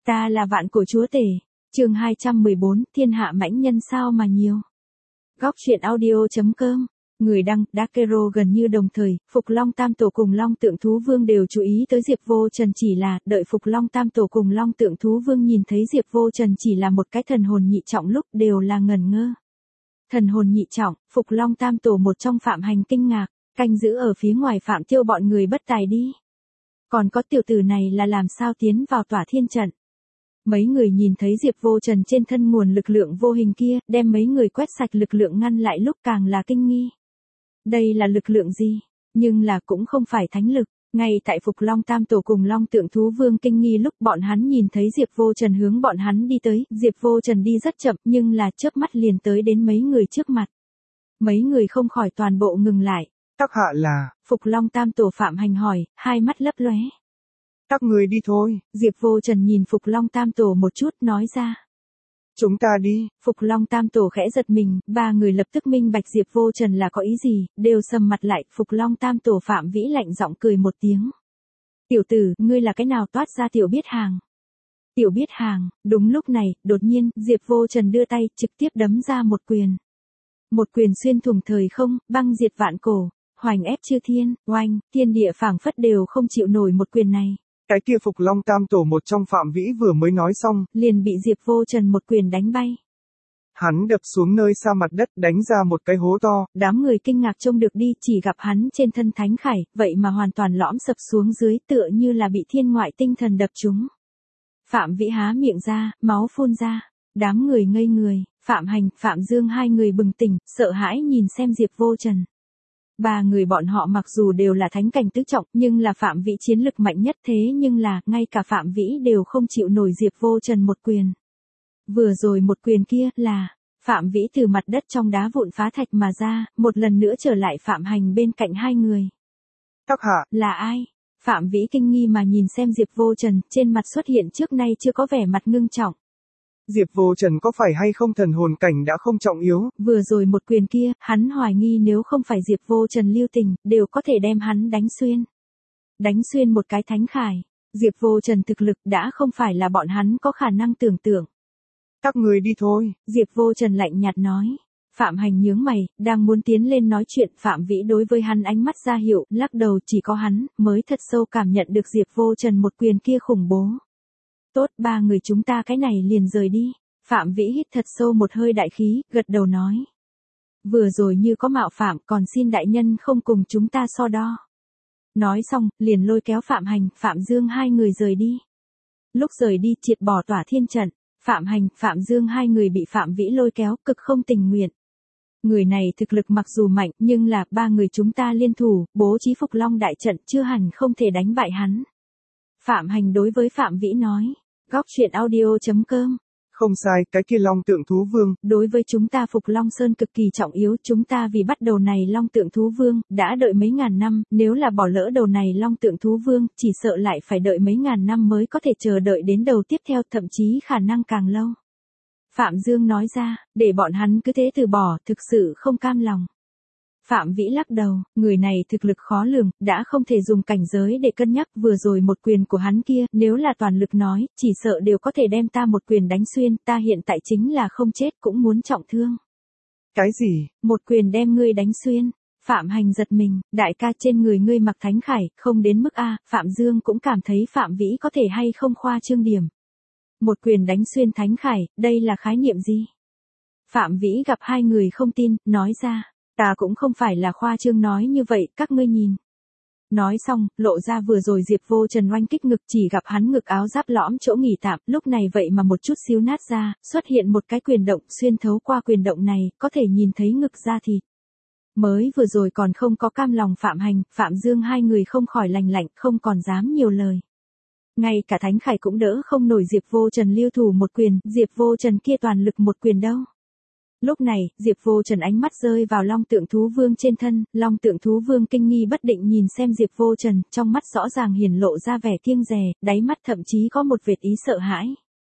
Ta là vạn cổ chúa tể. Chương 214, thiên hạ mãnh nhân sao mà nhiều. Góc truyện audio.com. Người đăng, Dakero gần như đồng thời, Phục Long Tam Tổ cùng Long Tượng Thú Vương đều chú ý tới Diệp Vô Trần, chỉ là, đợi Phục Long Tam Tổ cùng Long Tượng Thú Vương nhìn thấy Diệp Vô Trần chỉ là một cái thần hồn nhị trọng lúc đều là ngẩn ngơ. Thần hồn nhị trọng, Phục Long Tam Tổ một trong Phạm Hành kinh ngạc, canh giữ ở phía ngoài Phạm Tiêu bọn người bất tài đi. Còn có tiểu tử này là làm sao tiến vào tỏa thiên trận. Mấy người nhìn thấy Diệp Vô Trần trên thân nguồn lực lượng vô hình kia, đem mấy người quét sạch lực lượng ngăn lại lúc càng là kinh nghi. Đây là lực lượng gì? Nhưng là cũng không phải thánh lực. Ngay tại Phục Long Tam Tổ cùng Long Tượng Thú Vương kinh nghi lúc bọn hắn nhìn thấy Diệp Vô Trần hướng bọn hắn đi tới, Diệp Vô Trần đi rất chậm nhưng là chớp mắt liền tới đến mấy người trước mặt. Mấy người không khỏi toàn bộ ngừng lại. Các hạ là... Phục Long Tam Tổ Phạm Hành hỏi, hai mắt lấp lóe. Các người đi thôi. Diệp Vô Trần nhìn Phục Long Tam Tổ một chút nói ra. Chúng ta đi. Phục Long Tam Tổ khẽ giật mình, ba người lập tức minh bạch Diệp Vô Trần là có ý gì, đều sầm mặt lại. Phục Long Tam Tổ Phạm Vĩ lạnh giọng cười một tiếng. Tiểu tử, ngươi là cái nào toát ra tiểu biết hàng? Tiểu biết hàng. Đúng lúc này, đột nhiên, Diệp Vô Trần đưa tay, trực tiếp đấm ra một quyền. Một quyền xuyên thủng thời không, băng diệt vạn cổ, hoành ép chư thiên, oanh, thiên địa phảng phất đều không chịu nổi một quyền này. Cái kia Phục Long Tam Tổ một trong Phạm Vĩ vừa mới nói xong, liền bị Diệp Vô Trần một quyền đánh bay. Hắn đập xuống nơi xa mặt đất, đánh ra một cái hố to. Đám người kinh ngạc trông được đi, chỉ gặp hắn trên thân thánh khải, vậy mà hoàn toàn lõm sập xuống dưới, tựa như là bị thiên ngoại tinh thần đập trúng. Phạm Vĩ há miệng ra, máu phun ra. Đám người ngây người, Phạm Hành, Phạm Dương hai người bừng tỉnh, sợ hãi nhìn xem Diệp Vô Trần. Ba người bọn họ mặc dù đều là thánh cảnh tứ trọng, nhưng là Phạm Vĩ chiến lực mạnh nhất, thế nhưng là, ngay cả Phạm Vĩ đều không chịu nổi Diệp Vô Trần một quyền. Vừa rồi một quyền kia là, Phạm Vĩ từ mặt đất trong đá vụn phá thạch mà ra, một lần nữa trở lại Phạm Hành bên cạnh hai người. Các hạ, là ai? Phạm Vĩ kinh nghi mà nhìn xem Diệp Vô Trần, trên mặt xuất hiện trước nay chưa có vẻ mặt ngưng trọng. Diệp Vô Trần có phải hay không thần hồn cảnh đã không trọng yếu? Vừa rồi một quyền kia, hắn hoài nghi nếu không phải Diệp Vô Trần lưu tình, đều có thể đem hắn đánh xuyên. Đánh xuyên một cái thánh khải. Diệp Vô Trần thực lực đã không phải là bọn hắn có khả năng tưởng tượng. Các người đi thôi. Diệp Vô Trần lạnh nhạt nói. Phạm Hành nhướng mày, đang muốn tiến lên nói chuyện, Phạm Vĩ đối với hắn ánh mắt ra hiệu, lắc đầu, chỉ có hắn mới thật sâu cảm nhận được Diệp Vô Trần một quyền kia khủng bố. Tốt, ba người chúng ta cái này liền rời đi. Phạm Vĩ hít thật sâu một hơi đại khí, gật đầu nói. Vừa rồi như có mạo phạm, còn xin đại nhân không cùng chúng ta so đo. Nói xong, liền lôi kéo Phạm Hành, Phạm Dương hai người rời đi. Lúc rời đi triệt bỏ tỏa thiên trận, Phạm Hành, Phạm Dương hai người bị Phạm Vĩ lôi kéo, cực không tình nguyện. Người này thực lực mặc dù mạnh, nhưng là ba người chúng ta liên thủ, bố trí Phục Long đại trận, chưa hẳn không thể đánh bại hắn. Phạm Hành đối với Phạm Vĩ nói. Góc truyện audio.com. Không sai, cái kia Long Tượng Thú Vương. Đối với chúng ta Phục Long Sơn cực kỳ trọng yếu, chúng ta vì bắt đầu này Long Tượng Thú Vương, đã đợi mấy ngàn năm, nếu là bỏ lỡ đầu này Long Tượng Thú Vương, chỉ sợ lại phải đợi mấy ngàn năm mới có thể chờ đợi đến đầu tiếp theo, thậm chí khả năng càng lâu. Phạm Dương nói ra, để bọn hắn cứ thế từ bỏ, thực sự không cam lòng. Phạm Vĩ lắc đầu, người này thực lực khó lường, đã không thể dùng cảnh giới để cân nhắc, vừa rồi một quyền của hắn kia, nếu là toàn lực nói, chỉ sợ đều có thể đem ta một quyền đánh xuyên, ta hiện tại chính là không chết cũng muốn trọng thương. Cái gì? Một quyền đem ngươi đánh xuyên. Phạm Hành giật mình, đại ca trên người ngươi mặc thánh khải, không đến mức A, Phạm Dương cũng cảm thấy Phạm Vĩ có thể hay không khoa trương điểm. Một quyền đánh xuyên thánh khải, đây là khái niệm gì? Phạm Vĩ gặp hai người không tin, nói ra. Ta cũng không phải là khoa trương nói như vậy, các ngươi nhìn. Nói xong, lộ ra vừa rồi Diệp Vô Trần oanh kích ngực, chỉ gặp hắn ngực áo giáp lõm chỗ nghỉ tạm, lúc này vậy mà một chút xíu nát ra, xuất hiện một cái quyền động, xuyên thấu qua quyền động này, có thể nhìn thấy ngực da thịt. Mới vừa rồi còn không có cam lòng Phạm Hành, Phạm Dương hai người không khỏi lành lạnh, không còn dám nhiều lời. Ngay cả thánh khải cũng đỡ không nổi Diệp Vô Trần lưu thủ một quyền, Diệp Vô Trần kia toàn lực một quyền đâu. Lúc này, Diệp Vô Trần ánh mắt rơi vào Long Tượng Thú Vương trên thân, Long Tượng Thú Vương kinh nghi bất định nhìn xem Diệp Vô Trần, trong mắt rõ ràng hiển lộ ra vẻ kiêng dè, đáy mắt thậm chí có một vệt ý sợ hãi.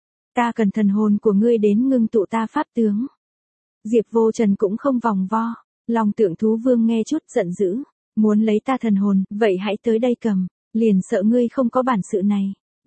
Ta cần thần hồn của ngươi đến ngưng tụ ta pháp tướng. Diệp Vô Trần cũng không vòng vo, Long Tượng Thú Vương nghe chút giận dữ, muốn lấy ta thần hồn, vậy hãy tới đây cầm, liền sợ ngươi không có bản sự này.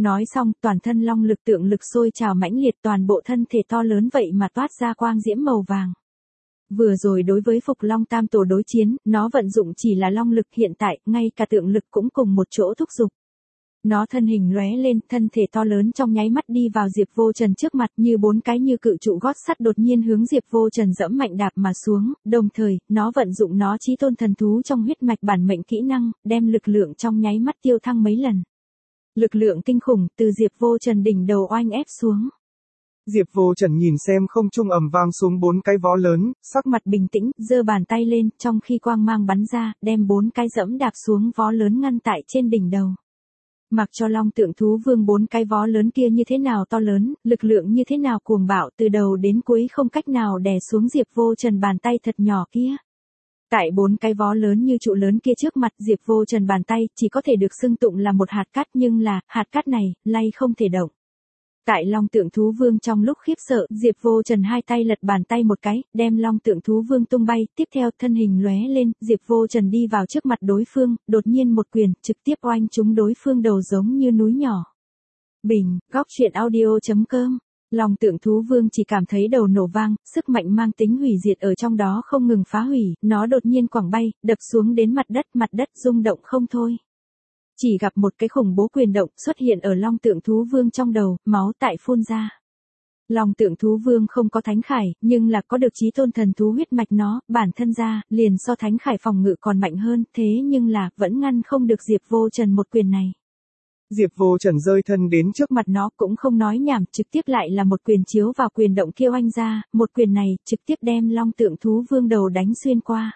Nói xong, toàn thân long lực tượng lực sôi trào mãnh liệt, toàn bộ thân thể to lớn vậy mà toát ra quang diễm màu vàng. Vừa rồi đối với Phục Long Tam Tổ đối chiến, nó vận dụng chỉ là long lực, hiện tại, ngay cả tượng lực cũng cùng một chỗ thúc giục. Nó thân hình lóe lên, thân thể to lớn trong nháy mắt đi vào Diệp Vô Trần trước mặt, như bốn cái như cự trụ gót sắt đột nhiên hướng Diệp Vô Trần dẫm mạnh đạp mà xuống, đồng thời, nó vận dụng nó chí tôn thần thú trong huyết mạch bản mệnh kỹ năng, đem lực lượng trong nháy mắt tiêu thăng mấy lần. Lực lượng kinh khủng từ Diệp Vô Trần đỉnh đầu oanh ép xuống. Diệp Vô Trần nhìn xem không trung ầm vang xuống bốn cái vó lớn, sắc mặt bình tĩnh, giơ bàn tay lên, trong khi quang mang bắn ra, đem bốn cái dẫm đạp xuống vó lớn ngăn tại trên đỉnh đầu. Mặc cho Long Tượng Thú Vương bốn cái vó lớn kia như thế nào to lớn, lực lượng như thế nào cuồng bạo, từ đầu đến cuối không cách nào đè xuống Diệp Vô Trần bàn tay thật nhỏ kia. Tại bốn cái vó lớn như trụ lớn kia trước mặt Diệp Vô Trần bàn tay chỉ có thể được xưng tụng là một hạt cát, nhưng là, hạt cát này, lay không thể động. Tại Long Tượng Thú Vương trong lúc khiếp sợ, Diệp Vô Trần hai tay lật bàn tay một cái, đem Long Tượng Thú Vương tung bay, tiếp theo thân hình lóe lên, Diệp Vô Trần đi vào trước mặt đối phương, đột nhiên một quyền, trực tiếp oanh trúng đối phương đầu giống như núi nhỏ. Bình, góc truyện audio.com. Long Tượng Thú Vương chỉ cảm thấy đầu nổ vang, sức mạnh mang tính hủy diệt ở trong đó không ngừng phá hủy, nó đột nhiên quẳng bay, đập xuống đến mặt đất rung động không thôi. Chỉ gặp một cái khủng bố quyền động xuất hiện ở Long Tượng Thú Vương trong đầu, máu tại phun ra. Long Tượng Thú Vương không có thánh khải, nhưng là có được chí tôn thần thú huyết mạch nó, bản thân ra, liền so thánh khải phòng ngự còn mạnh hơn, thế nhưng là, vẫn ngăn không được Diệp Vô Trần một quyền này. Diệp Vô Trần rơi thân đến trước mặt nó cũng không nói nhảm, trực tiếp lại là một quyền chiếu vào quyền động kia oanh ra, một quyền này, trực tiếp đem Long Tượng Thú Vương đầu đánh xuyên qua.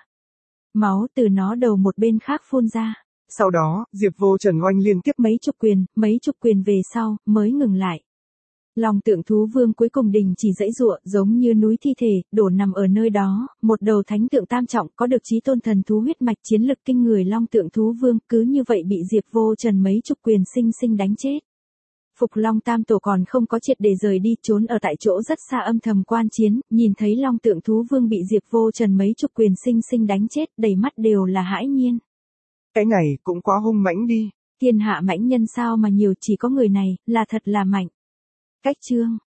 Máu từ nó đầu một bên khác phun ra. Sau đó, Diệp Vô Trần oanh liên tiếp mấy chục quyền về sau, mới ngừng lại. Long Tượng Thú Vương cuối cùng đình chỉ giãy giụa, giống như núi thi thể, đổ nằm ở nơi đó, một đầu thánh tượng tam trọng, có được chí tôn thần thú huyết mạch chiến lực kinh người Long Tượng Thú Vương, cứ như vậy bị Diệp Vô Trần mấy chục quyền sinh sinh đánh chết. Phục Long Tam Tổ còn không có triệt để rời đi, trốn ở tại chỗ rất xa âm thầm quan chiến, nhìn thấy Long Tượng Thú Vương bị Diệp Vô Trần mấy chục quyền sinh sinh đánh chết, đầy mắt đều là hãi nhiên. Cái này cũng quá hung mãnh đi. Thiên hạ mãnh nhân sao mà nhiều, chỉ có người này, là thật là mạnh. Cách chương